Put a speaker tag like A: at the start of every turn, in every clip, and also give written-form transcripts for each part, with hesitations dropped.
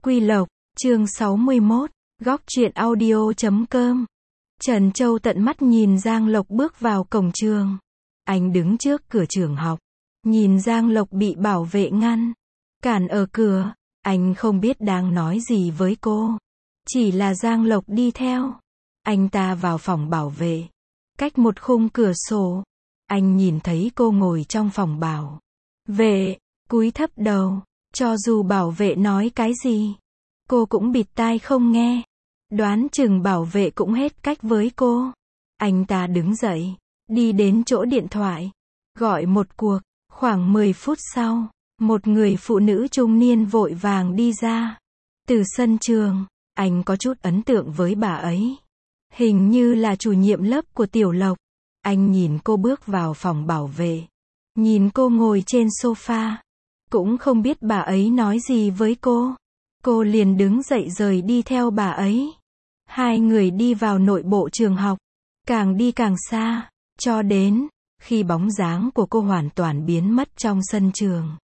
A: Quy Lộc, chương 61, góc truyện audio.com. Trần Châu tận mắt nhìn Giang Lộc bước vào cổng trường. Anh đứng trước cửa trường học, nhìn Giang Lộc bị bảo vệ ngăn cản ở cửa, anh không biết đang nói gì với cô. Chỉ là Giang Lộc đi theo anh ta vào phòng bảo vệ. Cách một khung cửa sổ, anh nhìn thấy cô ngồi trong phòng bảo vệ, cúi thấp đầu. Cho dù bảo vệ nói cái gì, cô cũng bịt tai không nghe. Đoán chừng bảo vệ cũng hết cách với cô. Anh ta đứng dậy, đi đến chỗ điện thoại, gọi một cuộc. Khoảng 10 phút sau, một người phụ nữ trung niên vội vàng đi ra từ sân trường. Anh có chút ấn tượng với bà ấy. Hình như là chủ nhiệm lớp của Tiểu Lộc. Anh nhìn cô bước vào phòng bảo vệ, nhìn cô ngồi trên sofa, cũng không biết bà ấy nói gì với cô. Cô liền đứng dậy rời đi theo bà ấy. Hai người đi vào nội bộ trường học, càng đi càng xa, cho đến khi bóng dáng của cô hoàn toàn biến mất trong sân trường.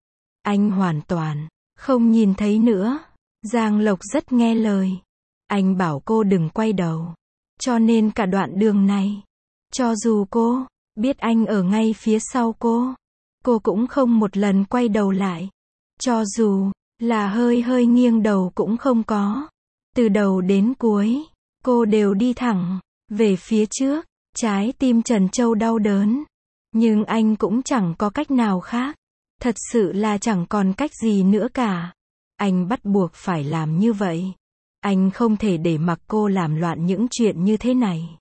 A: Anh hoàn toàn không nhìn thấy nữa. Giang Lộc rất nghe lời. Anh bảo cô đừng quay đầu. Cho nên cả đoạn đường này, cho dù cô biết anh ở ngay phía sau cô cũng không một lần quay đầu lại. Cho dù là hơi nghiêng đầu cũng không có. Từ đầu đến cuối, cô đều đi thẳng về phía trước. Trái tim Trần Châu đau đớn. Nhưng anh cũng chẳng có cách nào khác. Thật sự là chẳng còn cách gì nữa cả. Anh bắt buộc phải làm như vậy. Anh không thể để mặc cô làm loạn những chuyện như thế này.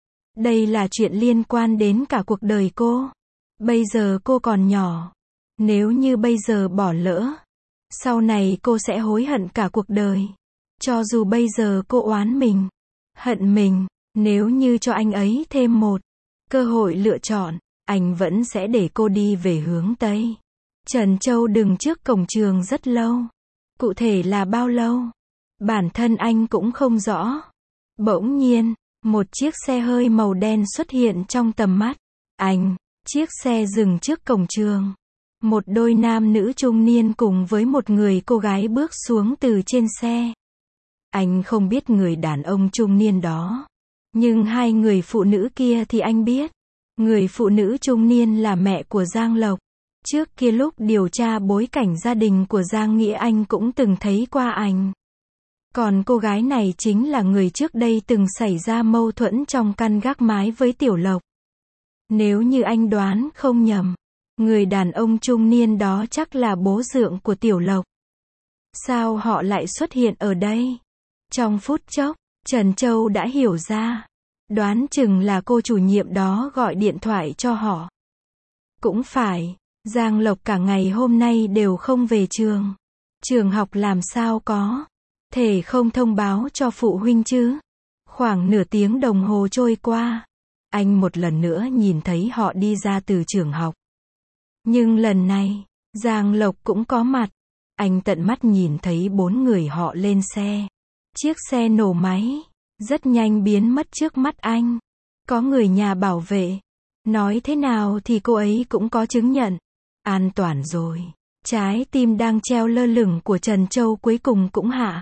A: Đây là chuyện liên quan đến cả cuộc đời cô. Bây giờ cô còn nhỏ. Nếu như bây giờ bỏ lỡ, sau này cô sẽ hối hận cả cuộc đời. Cho dù bây giờ cô oán mình, hận mình, nếu như cho anh ấy thêm một cơ hội lựa chọn, anh vẫn sẽ để cô đi về hướng Tây. Trần Châu đứng trước cổng trường rất lâu. Cụ thể là bao lâu, bản thân anh cũng không rõ. Bỗng nhiên, một chiếc xe hơi màu đen xuất hiện trong tầm mắt anh. Chiếc xe dừng trước cổng trường. Một đôi nam nữ trung niên cùng với một người cô gái bước xuống từ trên xe. Anh không biết người đàn ông trung niên đó, nhưng hai người phụ nữ kia thì anh biết. Người phụ nữ trung niên là mẹ của Giang Lộc. Trước kia lúc điều tra bối cảnh gia đình của Giang Nghĩa anh cũng từng thấy qua anh. Còn cô gái này chính là người trước đây từng xảy ra mâu thuẫn trong căn gác mái với Tiểu Lộc. Nếu như anh đoán không nhầm, người đàn ông trung niên đó chắc là bố dượng của Tiểu Lộc. Sao họ lại xuất hiện ở đây? Trong phút chốc, Trần Châu đã hiểu ra. Đoán chừng là cô chủ nhiệm đó gọi điện thoại cho họ. Cũng phải, Giang Lộc cả ngày hôm nay đều không về trường. Trường học làm sao có thể không thông báo cho phụ huynh chứ? Khoảng nửa tiếng đồng hồ trôi qua, anh một lần nữa nhìn thấy họ đi ra từ trường học. Nhưng lần này, Giang Lộc cũng có mặt. Anh tận mắt nhìn thấy 4 người họ lên xe. Chiếc xe nổ máy, rất nhanh biến mất trước mắt anh. Có người nhà bảo vệ. Nói thế nào thì cô ấy cũng có chứng nhận. An toàn rồi. Trái tim đang treo lơ lửng của Trần Châu cuối cùng cũng hạ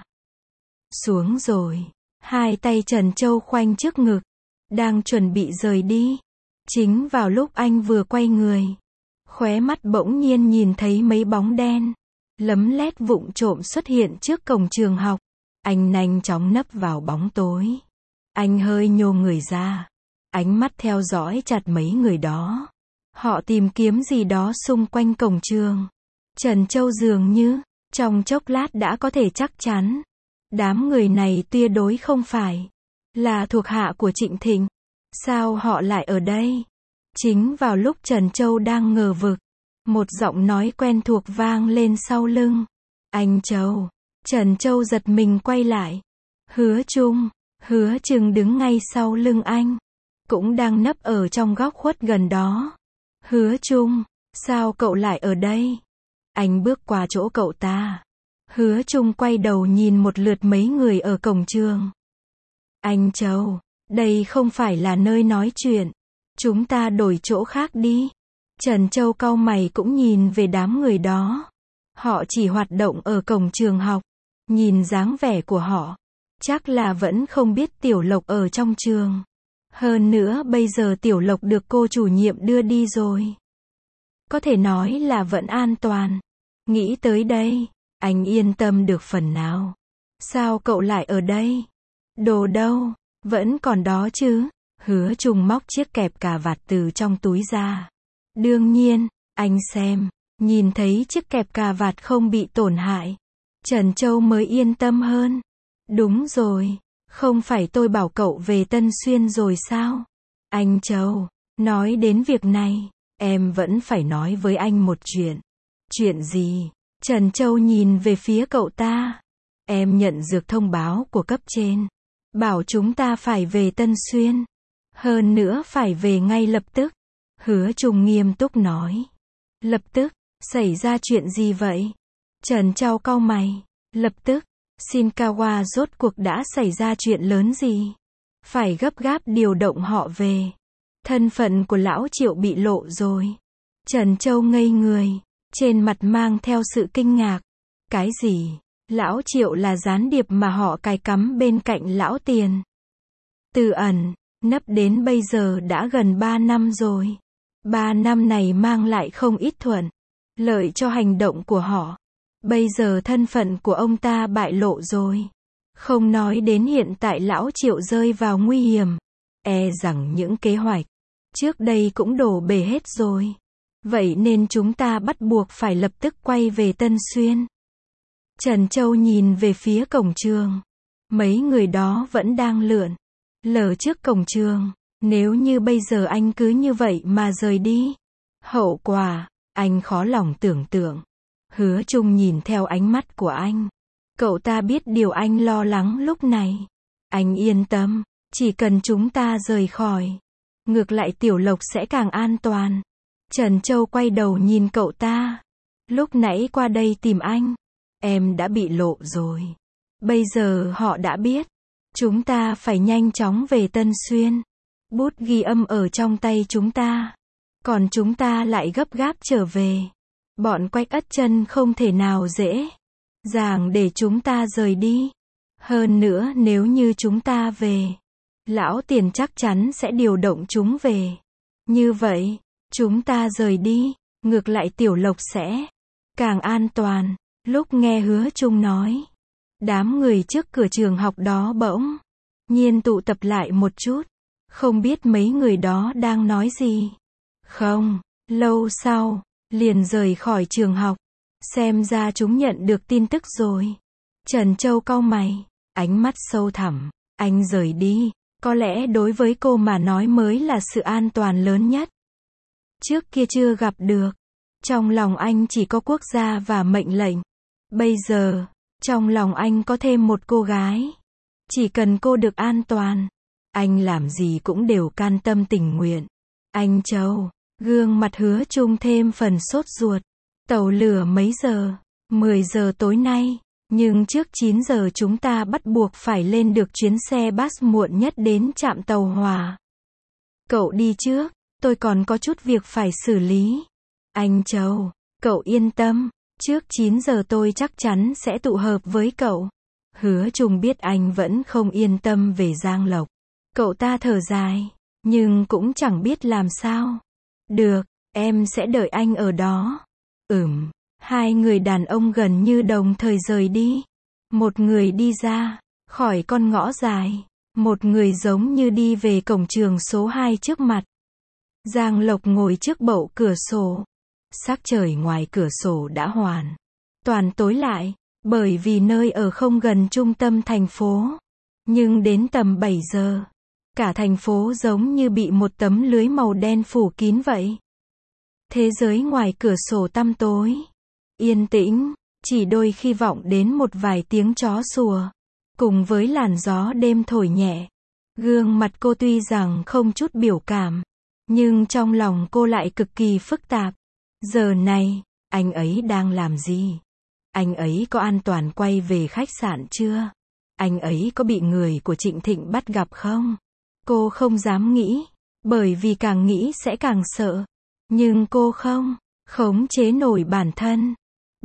A: xuống rồi. Hai tay Trần Châu khoanh trước ngực, đang chuẩn bị rời đi. Chính vào lúc anh vừa quay người, khóe mắt bỗng nhiên nhìn thấy mấy bóng đen lấm lét vụng trộm xuất hiện trước cổng trường học. Anh nhanh chóng nấp vào bóng tối. Anh hơi nhô người ra, ánh mắt theo dõi chặt mấy người đó. Họ tìm kiếm gì đó xung quanh cổng trường. Trần Châu dường như trong chốc lát đã có thể chắc chắn, đám người này tuyệt đối không phải là thuộc hạ của Trịnh Thịnh. Sao họ lại ở đây? Chính vào lúc Trần Châu đang ngờ vực, một giọng nói quen thuộc vang lên sau lưng. Anh Châu. Trần Châu giật mình quay lại. Hứa Trung. Hứa Trừng đứng ngay sau lưng anh, cũng đang nấp ở trong góc khuất gần đó. Hứa Trung, sao cậu lại ở đây? Anh bước qua chỗ cậu ta. Hứa Trung quay đầu nhìn một lượt mấy người ở cổng trường. Anh Châu, đây không phải là nơi nói chuyện. Chúng ta đổi chỗ khác đi. Trần Châu cau mày cũng nhìn về đám người đó. Họ chỉ hoạt động ở cổng trường học. Nhìn dáng vẻ của họ, chắc là vẫn không biết Tiểu Lộc ở trong trường. Hơn nữa bây giờ Tiểu Lộc được cô chủ nhiệm đưa đi rồi. Có thể nói là vẫn an toàn. Nghĩ tới đây, anh yên tâm được phần nào. Sao cậu lại ở đây? Đồ đâu? Vẫn còn đó chứ? Hứa Trung móc chiếc kẹp cà vạt từ trong túi ra. Đương nhiên, anh xem, nhìn thấy chiếc kẹp cà vạt không bị tổn hại. Trần Châu mới yên tâm hơn. Đúng rồi, không phải tôi bảo cậu về Tân Xuyên rồi sao? Anh Châu, nói đến việc này, em vẫn phải nói với anh một chuyện. Chuyện gì? Trần Châu nhìn về phía cậu ta. Em nhận được thông báo của cấp trên. Bảo chúng ta phải về Tân Xuyên. Hơn nữa phải về ngay lập tức. Hứa Trung nghiêm túc nói. Lập tức, xảy ra chuyện gì vậy? Trần Châu cau mày. Lập tức, Shinkawa rốt cuộc đã xảy ra chuyện lớn gì? Phải gấp gáp điều động họ về. Thân phận của lão Triệu bị lộ rồi. Trần Châu ngây người, trên mặt mang theo sự kinh ngạc. Cái gì? Lão Triệu là gián điệp mà họ cài cắm bên cạnh lão Tiền. Từ ẩn, nấp đến bây giờ đã gần 3 năm rồi. 3 năm này mang lại không ít thuận lợi cho hành động của họ. Bây giờ thân phận của ông ta bại lộ rồi. Không nói đến hiện tại lão Triệu rơi vào nguy hiểm. E rằng những kế hoạch trước đây cũng đổ bể hết rồi. Vậy nên chúng ta bắt buộc phải lập tức quay về Tân Xuyên. Trần Châu nhìn về phía cổng trường. Mấy người đó vẫn đang lượn lờ trước cổng trường. Nếu như bây giờ anh cứ như vậy mà rời đi, hậu quả, anh khó lòng tưởng tượng. Hứa Trung nhìn theo ánh mắt của anh. Cậu ta biết điều anh lo lắng lúc này. Anh yên tâm, chỉ cần chúng ta rời khỏi, ngược lại Tiểu Lộc sẽ càng an toàn. Trần Châu quay đầu nhìn cậu ta. Lúc nãy qua đây tìm anh, em đã bị lộ rồi. Bây giờ họ đã biết. Chúng ta phải nhanh chóng về Tân Xuyên. Bút ghi âm ở trong tay chúng ta. Còn chúng ta lại gấp gáp trở về. Bọn Quách Ất Chân không thể nào dễ dàng để chúng ta rời đi. Hơn nữa nếu như chúng ta về, lão Tiền chắc chắn sẽ điều động chúng về. Như vậy, chúng ta rời đi, ngược lại Tiểu Lộc sẽ càng an toàn. Lúc nghe Hứa Trung nói, đám người trước cửa trường học đó bỗng nhiên tụ tập lại một chút. Không biết mấy người đó đang nói gì. Không, lâu sau, liền rời khỏi trường học. Xem ra chúng nhận được tin tức rồi. Trần Châu cau mày, ánh mắt sâu thẳm. Anh rời đi, có lẽ đối với cô mà nói mới là sự an toàn lớn nhất. Trước kia chưa gặp được. Trong lòng anh chỉ có quốc gia và mệnh lệnh. Bây giờ, trong lòng anh có thêm một cô gái. Chỉ cần cô được an toàn, anh làm gì cũng đều can tâm tình nguyện. Anh Châu, gương mặt Hứa Trung thêm phần sốt ruột. Tàu lửa mấy giờ? 10 giờ tối nay. Nhưng trước 9 giờ chúng ta bắt buộc phải lên được chuyến xe bus muộn nhất đến trạm tàu Hòa. Cậu đi trước, tôi còn có chút việc phải xử lý. Anh Châu, cậu yên tâm, trước 9 giờ tôi chắc chắn sẽ tụ hợp với cậu. Hứa Trung biết anh vẫn không yên tâm về Giang Lộc. Cậu ta thở dài, nhưng cũng chẳng biết làm sao. Được, em sẽ đợi anh ở đó. Hai người đàn ông gần như đồng thời rời đi. Một người đi ra khỏi con ngõ dài, một người giống như đi về cổng trường số 2 trước mặt. Giang Lộc ngồi trước bậu cửa sổ. Sắc trời ngoài cửa sổ đã hoàn toàn tối lại, bởi vì nơi ở không gần trung tâm thành phố. Nhưng đến tầm 7 giờ, cả thành phố giống như bị một tấm lưới màu đen phủ kín vậy. Thế giới ngoài cửa sổ tăm tối, yên tĩnh, chỉ đôi khi vọng đến một vài tiếng chó sủa, cùng với làn gió đêm thổi nhẹ. Gương mặt cô tuy rằng không chút biểu cảm, nhưng trong lòng cô lại cực kỳ phức tạp. Giờ này, anh ấy đang làm gì? Anh ấy có an toàn quay về khách sạn chưa? Anh ấy có bị người của Trịnh Thịnh bắt gặp không? Cô không dám nghĩ, bởi vì càng nghĩ sẽ càng sợ. Nhưng cô không khống chế nổi bản thân.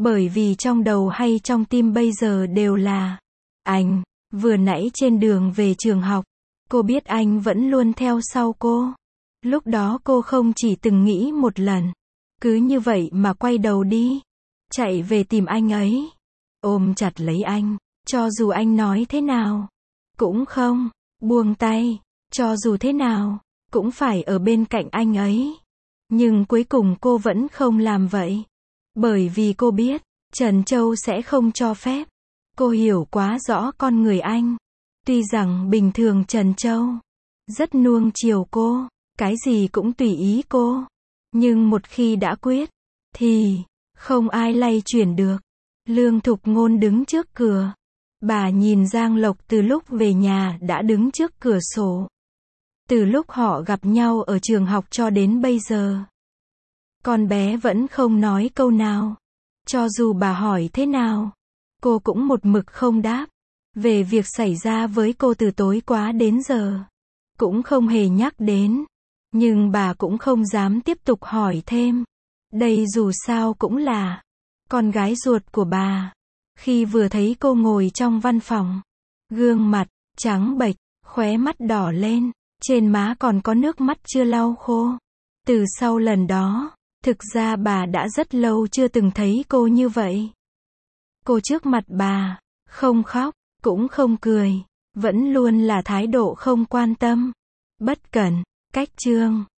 A: Bởi vì trong đầu hay trong tim bây giờ đều là anh. Vừa nãy trên đường về trường học, cô biết anh vẫn luôn theo sau cô. Lúc đó cô không chỉ từng nghĩ một lần. Cứ như vậy mà quay đầu đi. Chạy về tìm anh ấy. Ôm chặt lấy anh. Cho dù anh nói thế nào. Cũng không buông tay. Cho dù thế nào. Cũng phải ở bên cạnh anh ấy. Nhưng cuối cùng cô vẫn không làm vậy. Bởi vì cô biết. Trần Châu sẽ không cho phép. Cô hiểu quá rõ con người anh. Tuy rằng bình thường Trần Châu rất nuông chiều cô. Cái gì cũng tùy ý cô. Nhưng một khi đã quyết. Thì không ai lay chuyển được. Lương Thục Ngôn đứng trước cửa. Bà nhìn Giang Lộc từ lúc về nhà đã đứng trước cửa sổ. Từ lúc họ gặp nhau ở trường học cho đến bây giờ. Con bé vẫn không nói câu nào. Cho dù bà hỏi thế nào, cô cũng một mực không đáp. Về việc xảy ra với cô từ tối quá đến giờ, cũng không hề nhắc đến. Nhưng bà cũng không dám tiếp tục hỏi thêm. Đây dù sao cũng là con gái ruột của bà. Khi vừa thấy cô ngồi trong văn phòng, gương mặt trắng bệch, khóe mắt đỏ lên, trên má còn có nước mắt chưa lau khô. Từ sau lần đó, thực ra bà đã rất lâu chưa từng thấy cô như vậy. Cô trước mặt bà, không khóc, cũng không cười, vẫn luôn là thái độ không quan tâm, bất cẩn, cách chương.